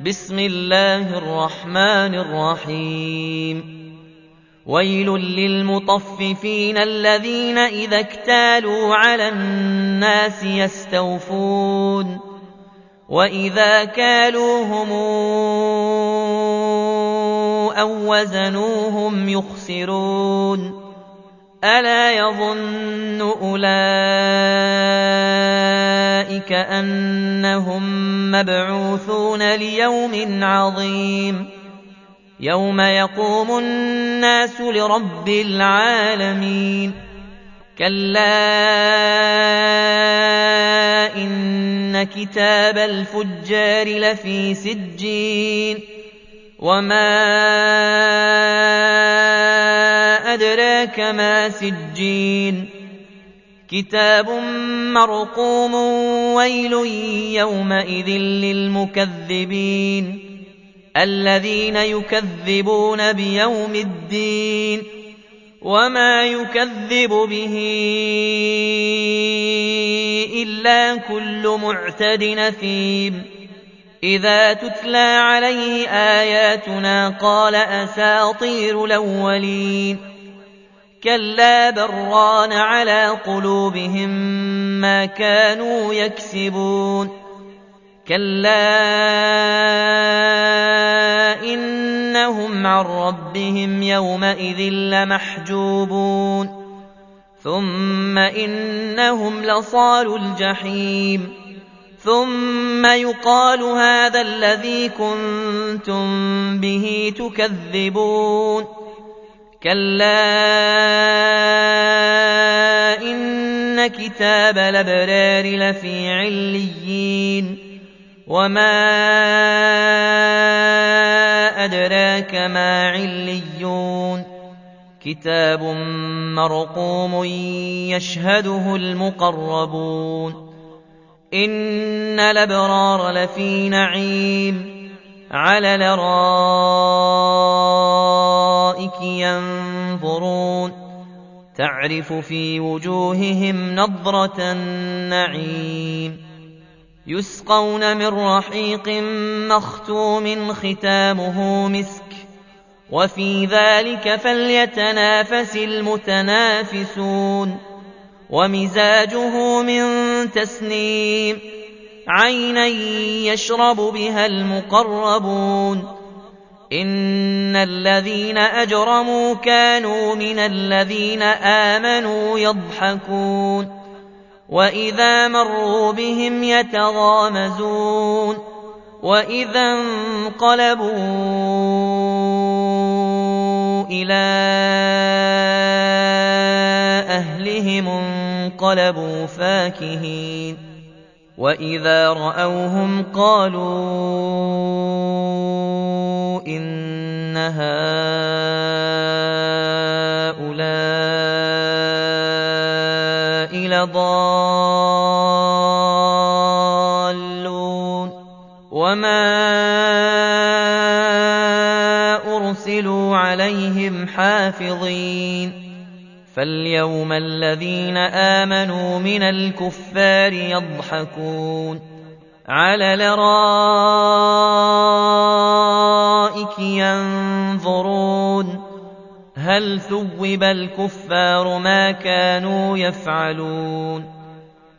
بسم الله الرحمن الرحيم ويل للمطففين الذين إذا اكتالوا على الناس يستوفون وإذا كالوهم أو وزنوهم يخسرون ألا يظن أولئك أنهم مبعوثون ليوم عظيم يوم يقوم الناس لرب العالمين كلا إن كتاب الفجار لفي سجين وما أدراك ما سجين كتاب مرقوم ويل يومئذ للمكذبين الذين يكذبون بيوم الدين وما يكذب به إلا كل معتد أثيم إذا تتلى عليه آياتنا قال أساطير الأولين كلا بران على قلوبهم ما كانوا يكسبون كلا إنهم عن ربهم يومئذ لمحجوبون ثم إنهم لصالوا الجحيم ثم يقال هذا الذي كنتم به تكذبون كلا إن كتاب الأبرار لفي عليين وما أدراك ما عليون كتاب مرقوم يشهده المقربون إن الأبرار لفي نعيم على الأرائك ينظرون تعرف في وجوههم نضرة النعيم يسقون من رحيق مختوم ختامه مسك وفي ذلك فليتنافس المتنافسون ومزاجه من تسنيم عينا يشرب بها المقربون إن الذين أجرموا كانوا من الذين آمنوا يضحكون وإذا مروا بهم يتغامزون وإذا انقلبوا إلى أهلهم انقلبوا فاكهين وإذا رأوهم قالوا إن هؤلاء لضالون وما أرسلوا عليهم حافظين فاليوم الذين آمنوا من الكفار يضحكون على الأرائك ينظرون هل ثوب الكفار ما كانوا يفعلون